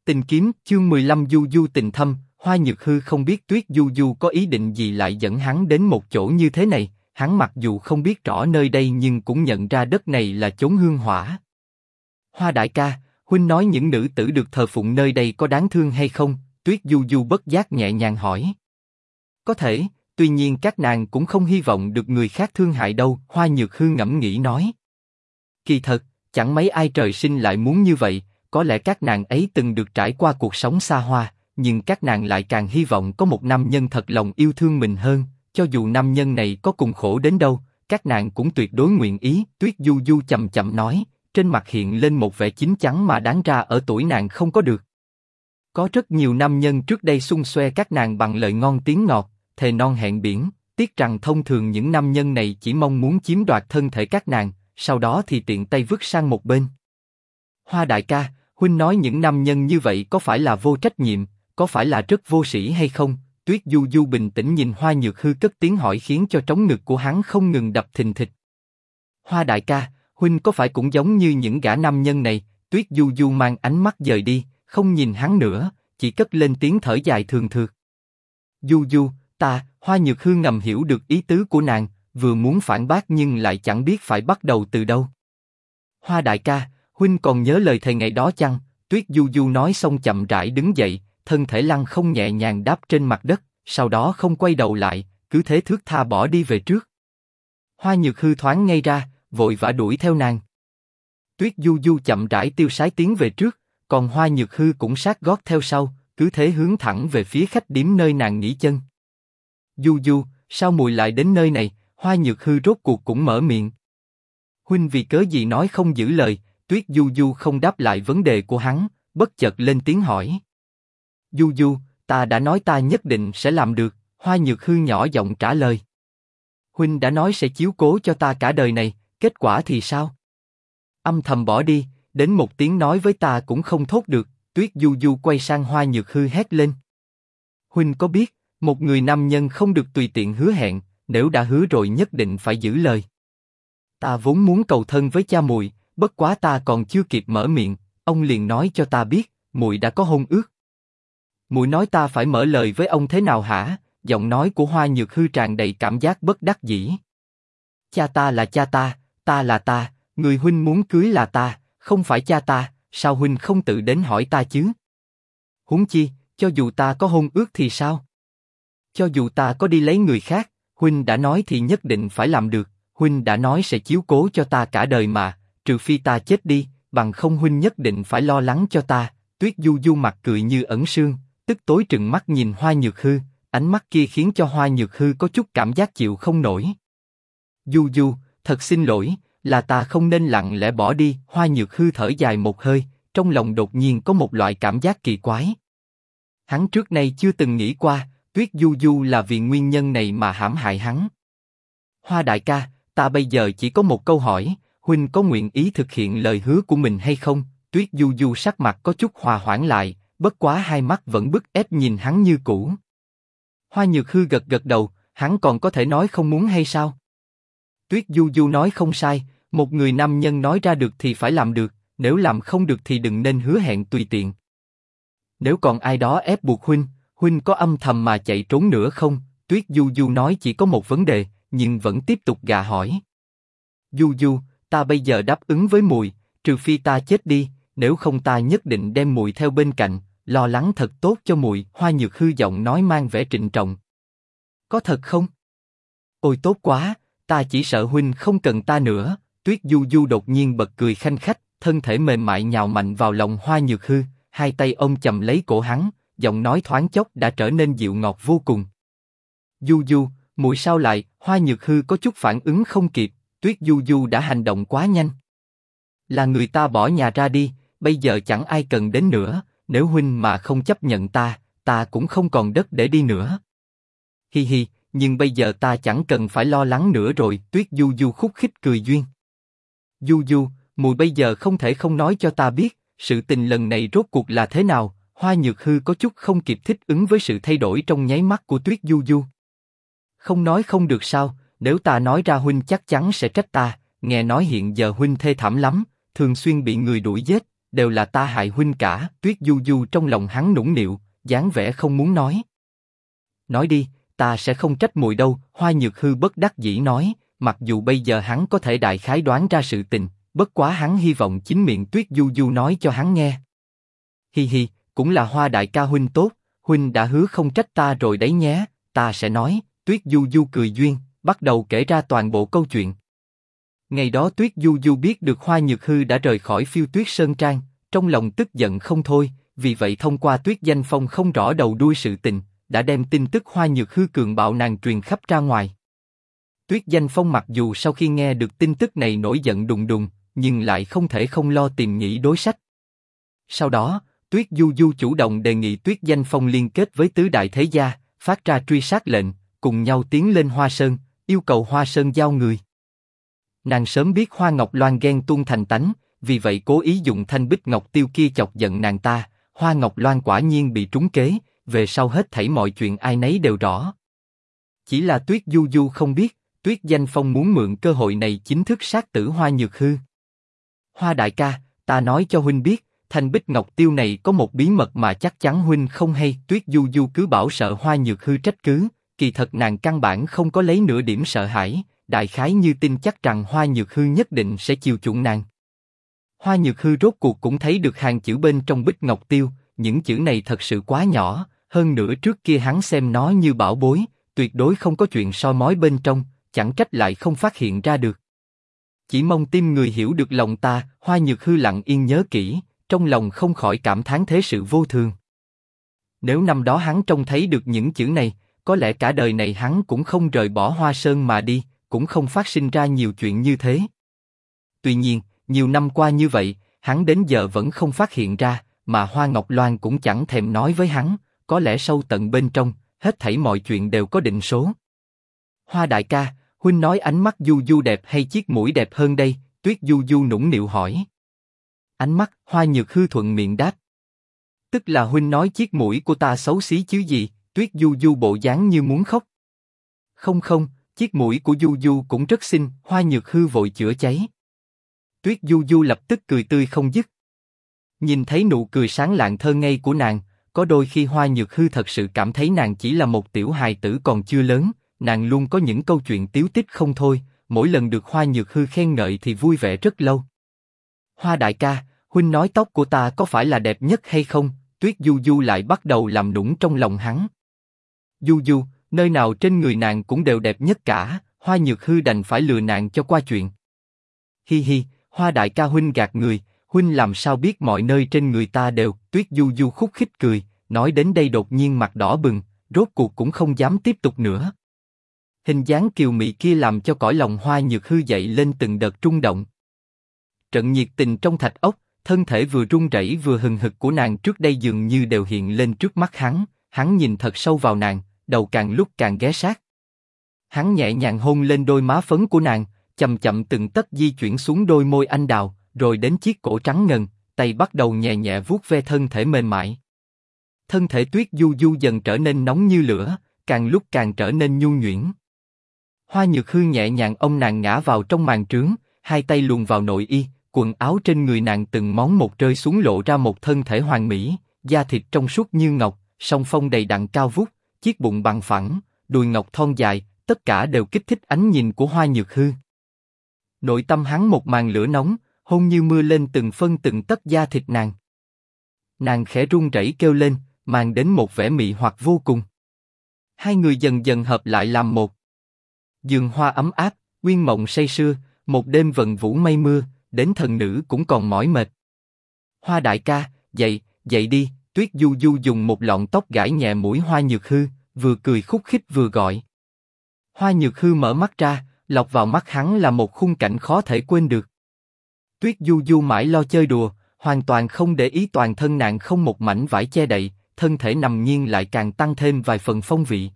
Tình kiếm, chương 15 Du Du tình thâm. Hoa Nhược Hư không biết Tuyết Du Du có ý định gì lại dẫn hắn đến một chỗ như thế này. Hắn mặc dù không biết rõ nơi đây nhưng cũng nhận ra đất này là chốn hương hỏa. Hoa đại ca, huynh nói những nữ tử được thờ phụng nơi đây có đáng thương hay không? Tuyết Du Du bất giác nhẹ nhàng hỏi. Có thể, tuy nhiên các nàng cũng không hy vọng được người khác thương hại đâu. Hoa Nhược Hư ngẫm nghĩ nói. Kỳ thật, chẳng mấy ai trời sinh lại muốn như vậy. Có lẽ các nàng ấy từng được trải qua cuộc sống xa hoa, nhưng các nàng lại càng hy vọng có một nam nhân thật lòng yêu thương mình hơn. Cho dù nam nhân này có cùng khổ đến đâu, các nàng cũng tuyệt đối nguyện ý. Tuyết Du Du chậm chậm nói, trên mặt hiện lên một vẻ chín chắn mà đáng ra ở tuổi nàng không có được. Có rất nhiều nam nhân trước đây xung xoe các nàng bằng lời ngon tiếng ngọt, thề non hẹn biển, tiếc rằng thông thường những nam nhân này chỉ mong muốn chiếm đoạt thân thể các nàng, sau đó thì tiện tay vứt sang một bên. Hoa đại ca, huynh nói những nam nhân như vậy có phải là vô trách nhiệm, có phải là rất vô sĩ hay không? Tuyết Du Du bình tĩnh nhìn Hoa Nhược Hư cất tiếng hỏi khiến cho trống ngực của hắn không ngừng đập thình thịch. Hoa đại ca, huynh có phải cũng giống như những gã nam nhân này? Tuyết Du Du mang ánh mắt dời đi, không nhìn hắn nữa, chỉ cất lên tiếng thở dài thường thượt. Du Du, ta. Hoa Nhược Hư ngầm hiểu được ý tứ của nàng, vừa muốn phản bác nhưng lại chẳng biết phải bắt đầu từ đâu. Hoa đại ca, huynh còn nhớ lời thề ngày đó chăng? Tuyết Du Du nói xong chậm rãi đứng dậy, thân thể lăn không nhẹ nhàng đáp trên mặt đất, sau đó không quay đầu lại, cứ thế thướt tha bỏ đi về trước. Hoa Nhược Hư thoáng ngây ra, vội vã đuổi theo nàng. Tuyết Du Du chậm rãi tiêu sái tiến về trước, còn Hoa Nhược Hư cũng sát gót theo sau, cứ thế hướng thẳng về phía khách điếm nơi nàng nghỉ chân. Du Du, sao muội lại đến nơi này? Hoa Nhược Hư rốt cuộc cũng mở miệng. Huynh vì cớ gì nói không giữ lời? Tuyết Du Du không đáp lại vấn đề của hắn, bất chợt lên tiếng hỏi. Du Du, ta đã nói ta nhất định sẽ làm được. Hoa Nhược Hư nhỏ giọng trả lời. Huynh đã nói sẽ chiếu cố cho ta cả đời này, kết quả thì sao? Âm thầm bỏ đi, đến một tiếng nói với ta cũng không thốt được. Tuyết Du Du quay sang Hoa Nhược Hư hét lên. Huynh có biết, một người nam nhân không được tùy tiện hứa hẹn, nếu đã hứa rồi nhất định phải giữ lời. Ta vốn muốn cầu thân với cha muội, bất quá ta còn chưa kịp mở miệng, ông liền nói cho ta biết, muội đã có hôn ước. Muội nói ta phải mở lời với ông thế nào hả? Giọng nói của Hoa Nhược Hư tràn đầy cảm giác bất đắc dĩ. Cha ta là cha ta là ta, người huynh muốn cưới là ta, không phải cha ta, sao huynh không tự đến hỏi ta chứ? Huống chi, cho dù ta có hôn ước thì sao? Cho dù ta có đi lấy người khác, huynh đã nói thì nhất định phải làm được, huynh đã nói sẽ chiếu cố cho ta cả đời mà, trừ phi ta chết đi, bằng không huynh nhất định phải lo lắng cho ta. Tuyết Du Du mặt cười như ẩn sương, tức tối trừng mắt nhìn Hoa Nhược Hư, ánh mắt kia khiến cho Hoa Nhược Hư có chút cảm giác chịu không nổi. Du Du, thật xin lỗi, là ta không nên lặng lẽ bỏ đi. Hoa Nhược Hư thở dài một hơi, trong lòng đột nhiên có một loại cảm giác kỳ quái. Hắn trước nay chưa từng nghĩ qua, Tuyết Du Du là vì nguyên nhân này mà hãm hại hắn. Hoa đại ca, ta bây giờ chỉ có một câu hỏi, huynh có nguyện ý thực hiện lời hứa của mình hay không? Tuyết Du Du sắc mặt có chút hòa hoãn lại, bất quá hai mắt vẫn bức ép nhìn hắn như cũ. Hoa Nhược Hư gật gật đầu, hắn còn có thể nói không muốn hay sao? Tuyết Du Du nói không sai, một người nam nhân nói ra được thì phải làm được, nếu làm không được thì đừng nên hứa hẹn tùy tiện. Nếu còn ai đó ép buộc huynh có âm thầm mà chạy trốn nữa không? Tuyết Du Du nói chỉ có một vấn đề, nhưng vẫn tiếp tục gạ hỏi. Du Du, ta bây giờ đáp ứng với muội, trừ phi ta chết đi, nếu không ta nhất định đem muội theo bên cạnh, lo lắng thật tốt cho muội. Hoa Nhược Hư giọng nói mang vẻ trịnh trọng. Có thật không? Ôi tốt quá, ta chỉ sợ huynh không cần ta nữa. Tuyết Du Du đột nhiên bật cười khanh khách, thân thể mềm mại nhào mạnh vào lòng Hoa Nhược Hư, hai tay ôm chầm lấy cổ hắn, giọng nói thoáng chốc đã trở nên dịu ngọt vô cùng. Du Du, muội sao lại? Hoa Nhược Hư có chút phản ứng không kịp, Tuyết Du Du đã hành động quá nhanh. Là người ta bỏ nhà ra đi, bây giờ chẳng ai cần đến nữa, nếu huynh mà không chấp nhận ta cũng không còn đất để đi nữa. Hi hi, nhưng bây giờ ta chẳng cần phải lo lắng nữa rồi. Tuyết Du Du khúc khích cười duyên. Du Du, muội bây giờ không thể không nói cho ta biết, sự tình lần này rốt cuộc là thế nào? Hoa Nhược Hư có chút không kịp thích ứng với sự thay đổi trong nháy mắt của Tuyết Du Du. Không nói không được sao? Nếu ta nói ra huynh chắc chắn sẽ trách ta. Nghe nói hiện giờ huynh thê thảm lắm, thường xuyên bị người đuổi giết, đều là ta hại huynh cả. Tuyết Du Du trong lòng hắn nũng nịu, dáng vẻ không muốn nói. Nói đi, ta sẽ không trách muội đâu. Hoa Nhược Hư bất đắc dĩ nói, mặc dù bây giờ hắn có thể đại khái đoán ra sự tình, bất quá hắn hy vọng chính miệng Tuyết Du Du nói cho hắn nghe. Hi hi, cũng là Hoa đại ca huynh tốt, huynh đã hứa không trách ta rồi đấy nhé, ta sẽ nói. Tuyết Du Du cười duyên, bắt đầu kể ra toàn bộ câu chuyện. Ngày đó Tuyết Du Du biết được Hoa Nhược Hư đã rời khỏi Phiêu Tuyết Sơn Trang, trong lòng tức giận không thôi, vì vậy thông qua Tuyết Danh Phong không rõ đầu đuôi sự tình, đã đem tin tức Hoa Nhược Hư cường bạo nàng truyền khắp ra ngoài. Tuyết Danh Phong mặc dù sau khi nghe được tin tức này nổi giận đùng đùng, nhưng lại không thể không lo tìm nghĩ đối sách. Sau đó, Tuyết Du Du chủ động đề nghị Tuyết Danh Phong liên kết với tứ đại thế gia, phát ra truy sát lệnh, cùng nhau tiến lên Hoa Sơn, yêu cầu Hoa Sơn giao người. Nàng sớm biết Hoa Ngọc Loan ghen tuông thành tánh, vì vậy cố ý dùng thanh bích ngọc tiêu kia chọc giận nàng ta. Hoa Ngọc Loan quả nhiên bị trúng kế, về sau hết thảy mọi chuyện ai nấy đều rõ. Chỉ là Tuyết Du Du không biết, Tuyết Danh Phong muốn mượn cơ hội này chính thức sát tử Hoa Nhược Hư. Hoa đại ca, ta nói cho huynh biết, thanh bích ngọc tiêu này có một bí mật mà chắc chắn huynh không hay. Tuyết Du Du cứ bảo sợ Hoa Nhược Hư trách cứ, kỳ thật nàng căn bản không có lấy nửa điểm sợ hãi, đại khái như tin chắc rằng Hoa Nhược Hư nhất định sẽ chiều chuộng nàng. Hoa Nhược Hư rốt cuộc cũng thấy được hàng chữ bên trong bích ngọc tiêu, những chữ này thật sự quá nhỏ, hơn nữa trước kia hắn xem nó như bảo bối, tuyệt đối không có chuyện soi mói bên trong, chẳng trách lại không phát hiện ra được. Chỉ mong tim người hiểu được lòng ta. Hoa Nhược Hư lặng yên nhớ kỹ, trong lòng không khỏi cảm thán thế sự vô thường. Nếu năm đó hắn trông thấy được những chữ này, có lẽ cả đời này hắn cũng không rời bỏ Hoa Sơn mà đi, cũng không phát sinh ra nhiều chuyện như thế. Tuy nhiên, nhiều năm qua như vậy, hắn đến giờ vẫn không phát hiện ra, mà Hoa Ngọc Loan cũng chẳng thèm nói với hắn, có lẽ sâu tận bên trong, hết thảy mọi chuyện đều có định số. Hoa đại ca, huynh nói ánh mắt Du Du đẹp hay chiếc mũi đẹp hơn đây? Tuyết Du Du nũng nịu hỏi. Ánh mắt. Hoa Nhược Hư thuận miệng đáp. Tức là huynh nói chiếc mũi của ta xấu xí chứ gì? Tuyết Du Du bộ dáng như muốn khóc. Không không, chiếc mũi của Du Du cũng rất xinh. Hoa Nhược Hư vội chữa cháy. Tuyết Du Du lập tức cười tươi không dứt. Nhìn thấy nụ cười sáng lạng thơ ngây của nàng, có đôi khi Hoa Nhược Hư thật sự cảm thấy nàng chỉ là một tiểu hài tử còn chưa lớn, nàng luôn có những câu chuyện tiếu tích không thôi, mỗi lần được Hoa Nhược Hư khen ngợi thì vui vẻ rất lâu. Hoa đại ca, huynh nói tóc của ta có phải là đẹp nhất hay không? Tuyết Du Du lại bắt đầu làm nũng trong lòng hắn. Du Du, nơi nào trên người nàng cũng đều đẹp nhất cả. Hoa Nhược Hư đành phải lừa nàng cho qua chuyện. Hi hi, Hoa đại ca huynh gạt người, huynh làm sao biết mọi nơi trên người ta đều? Tuyết Du Du khúc khích cười, nói đến đây đột nhiên mặt đỏ bừng, rốt cuộc cũng không dám tiếp tục nữa. Hình dáng kiều mị kia làm cho cõi lòng Hoa Nhược Hư dậy lên từng đợt rung động. Trận nhiệt tình trong thạch ốc, thân thể vừa run rẩy vừa hừng hực của nàng trước đây dường như đều hiện lên trước mắt hắn nhìn thật sâu vào nàng, đầu càng lúc càng ghé sát. Hắn nhẹ nhàng hôn lên đôi má phấn của nàng, chậm chậm từng tấc di chuyển xuống đôi môi anh đào, rồi đến chiếc cổ trắng ngần, tay bắt đầu nhẹ nhẹ vuốt ve thân thể mềm mại. Thân thể Tuyết Du Du dần trở nên nóng như lửa, càng lúc càng trở nên nhu nhuyễn. Hoa Nhược Hư nhẹ nhàng ôm nàng ngã vào trong màn trướng, hai tay luồn vào nội y, quần áo trên người nàng từng món một rơi xuống lộ ra một thân thể hoàn mỹ, da thịt trong suốt như ngọc, song phong đầy đặn cao vút, chiếc bụng bằng phẳng, đùi ngọc thon dài, tất cả đều kích thích ánh nhìn của Hoa Nhược Hư. Nội tâm hắn một màn lửa nóng, hôn như mưa lên từng phân từng tấc da thịt nàng. Nàng khẽ run rẩy kêu lên, mang đến một vẻ mị hoặc vô cùng. Hai người dần dần hợp lại làm một. Giường hoa ấm áp, uyên mộng say sưa, một đêm vần vũ mây mưa, đến thần nữ cũng còn mỏi mệt. Hoa đại ca, dậy, dậy đi. Tuyết Du Du dùng một lọn tóc gãi nhẹ mũi Hoa Nhược Hư, vừa cười khúc khích vừa gọi. Hoa Nhược Hư mở mắt ra, lọt vào mắt hắn là một khung cảnh khó thể quên được. Tuyết Du Du mãi lo chơi đùa, hoàn toàn không để ý toàn thân nàng không một mảnh vải che đậy, thân thể nằm nghiêng lại càng tăng thêm vài phần phong vị.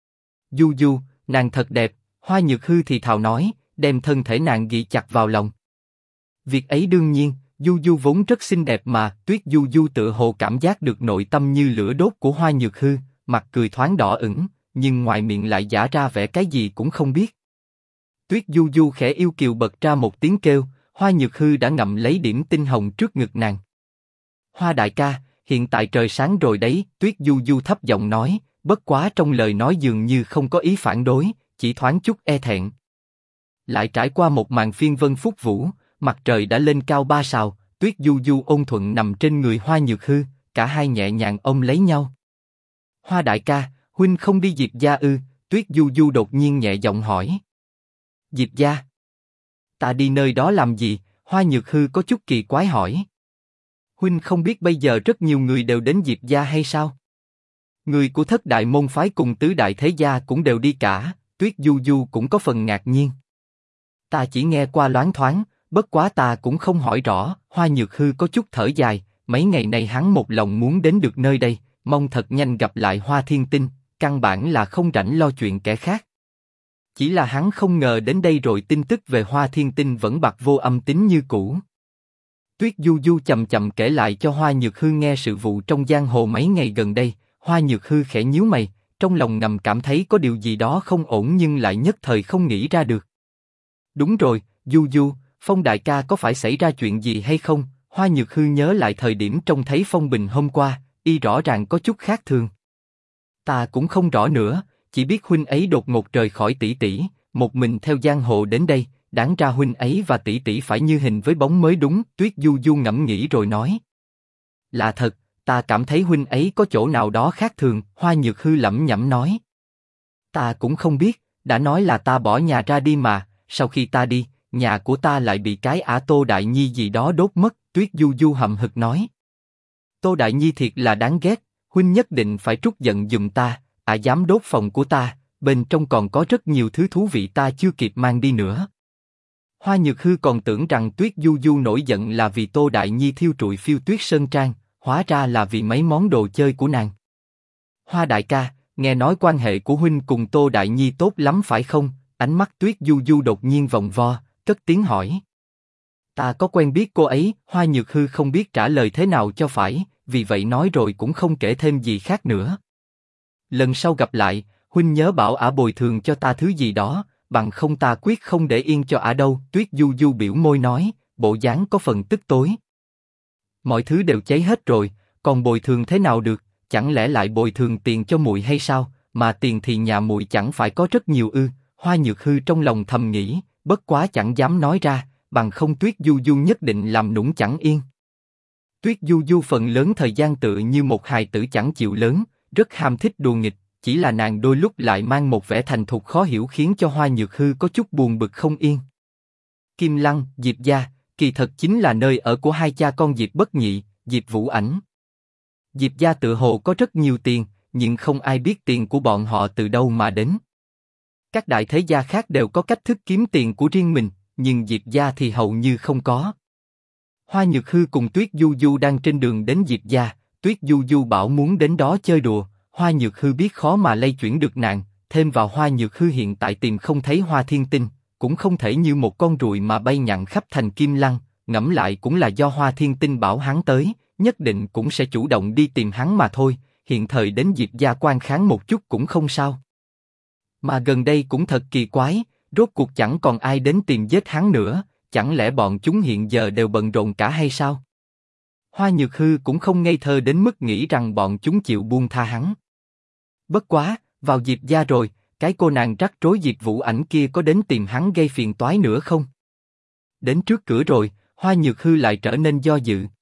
Du Du, nàng thật đẹp. Hoa Nhược Hư thì thào nói, đem thân thể nàng ghi chặt vào lòng. Việc ấy đương nhiên, Du Du vốn rất xinh đẹp mà. Tuyết Du Du tựa hồ cảm giác được nội tâm như lửa đốt của Hoa Nhược Hư, mặt cười thoáng đỏ ửng, nhưng ngoài miệng lại giả ra vẻ cái gì cũng không biết. Tuyết Du Du khẽ yêu kiều bật ra một tiếng kêu, Hoa Nhược Hư đã ngậm lấy điểm tinh hồng trước ngực nàng. Hoa đại ca, hiện tại trời sáng rồi đấy, Tuyết Du Du thấp giọng nói, bất quá trong lời nói dường như không có ý phản đối, chỉ thoáng chút e thẹn. Lại trải qua một màn phiên vân phúc vũ, mặt trời đã lên cao 3 sào, Tuyết Du Du ôn thuận nằm trên người Hoa Nhược Hư, cả hai nhẹ nhàng ôm lấy nhau. Hoa đại ca, huynh không đi Diệp gia ư? Tuyết Du Du đột nhiên nhẹ giọng hỏi. Diệp gia? Ta đi nơi đó làm gì? Hoa Nhược Hư có chút kỳ quái hỏi. Huynh không biết bây giờ rất nhiều người đều đến Diệp gia hay sao? Người của thất đại môn phái cùng tứ đại thế gia cũng đều đi cả. Tuyết Du Du cũng có phần ngạc nhiên. Ta chỉ nghe qua loáng thoáng, bất quá ta cũng không hỏi rõ. Hoa Nhược Hư có chút thở dài, mấy ngày này hắn một lòng muốn đến được nơi đây, mong thật nhanh gặp lại Hoa Thiên Tinh, căn bản là không rảnh lo chuyện kẻ khác. Chỉ là hắn không ngờ đến đây rồi tin tức về Hoa Thiên Tinh vẫn bặt vô âm tín như cũ. Tuyết Du Du chậm chậm kể lại cho Hoa Nhược Hư nghe sự vụ trong giang hồ mấy ngày gần đây. Hoa Nhược Hư khẽ nhíu mày, trong lòng ngầm cảm thấy có điều gì đó không ổn nhưng lại nhất thời không nghĩ ra được. Đúng rồi, Du Du, Phong đại ca có phải xảy ra chuyện gì hay không? Hoa Nhược Hư nhớ lại thời điểm trông thấy Phong Bình hôm qua, y rõ ràng có chút khác thường. Ta cũng không rõ nữa, chỉ biết huynh ấy đột ngột rời khỏi tỷ tỷ, một mình theo giang hồ đến đây, đáng ra huynh ấy và tỷ tỷ phải như hình với bóng mới đúng. Tuyết Du Du ngẫm nghĩ rồi nói. Là thật, ta cảm thấy huynh ấy có chỗ nào đó khác thường. Hoa Nhược Hư lẩm nhẩm nói. Ta cũng không biết, đã nói là ta bỏ nhà ra đi mà, sau khi ta đi, nhà của ta lại bị cái ả Tô Đại Nhi gì đó đốt mất. Tuyết Du Du hậm hực nói. Tô Đại Nhi thiệt là đáng ghét, huynh nhất định phải trút giận giùm ta. Ả dám đốt phòng của ta, bên trong còn có rất nhiều thứ thú vị ta chưa kịp mang đi nữa. Hoa Nhược Hư còn tưởng rằng Tuyết Du Du nổi giận là vì Tô Đại Nhi thiêu trụi Phiêu Tuyết Sơn Trang, hóa ra là vì mấy món đồ chơi của nàng. Hoa đại ca, nghe nói quan hệ của huynh cùng Tô Đại Nhi tốt lắm phải không? Ánh mắt Tuyết Du Du đột nhiên vòng vo, cất tiếng hỏi. Ta có quen biết cô ấy. Hoa Nhược Hư không biết trả lời thế nào cho phải, vì vậy nói rồi cũng không kể thêm gì khác nữa. Lần sau gặp lại, huynh nhớ bảo ả bồi thường cho ta thứ gì đó, bằng không ta quyết không để yên cho ả đâu. Tuyết Du Du biểu môi nói, bộ dáng có phần tức tối. Mọi thứ đều cháy hết rồi, còn bồi thường thế nào được? Chẳng lẽ lại bồi thường tiền cho muội hay sao? Mà tiền thì nhà muội chẳng phải có rất nhiều ư? Hoa Nhược Hư trong lòng thầm nghĩ, bất quá chẳng dám nói ra, bằng không Tuyết Du Du nhất định làm nũng chẳng yên. Tuyết Du Du phần lớn thời gian tựa như một hài tử chẳng chịu lớn, rất ham thích đùa nghịch, chỉ là nàng đôi lúc lại mang một vẻ thành thục khó hiểu khiến cho Hoa Nhược Hư có chút buồn bực không yên. Kim Lăng, Diệp gia, kỳ thật chính là nơi ở của hai cha con Diệp Bất Nhị, Diệp Vũ Ảnh. Diệp gia tự hồ có rất nhiều tiền, nhưng không ai biết tiền của bọn họ từ đâu mà đến. Các đại thế gia khác đều có cách thức kiếm tiền của riêng mình, nhưng Diệp gia thì hầu như không có. Hoa Nhược Hư cùng Tuyết Du Du đang trên đường đến Diệp gia, Tuyết Du Du bảo muốn đến đó chơi đùa, Hoa Nhược Hư biết khó mà lay chuyển được nàng, thêm vào Hoa Nhược Hư hiện tại tìm không thấy Hoa Thiên Tinh, cũng không thể như một con ruồi mà bay nhặng khắp thành Kim Lăng, ngẫm lại cũng là do Hoa Thiên Tinh bảo hắn tới, nhất định cũng sẽ chủ động đi tìm hắn mà thôi, hiện thời đến Diệp gia quan kháng một chút cũng không sao. Mà gần đây cũng thật kỳ quái, rốt cuộc chẳng còn ai đến tìm giết hắn nữa, chẳng lẽ bọn chúng hiện giờ đều bận rộn cả hay sao? Hoa Nhược Hư cũng không ngây thơ đến mức nghĩ rằng bọn chúng chịu buông tha hắn. Bất quá, vào Diệp gia rồi, cái cô nàng rắc rối Diệp Vũ Ảnh kia có đến tìm hắn gây phiền toái nữa không? Đến trước cửa rồi, Hoa Nhược Hư lại trở nên do dự.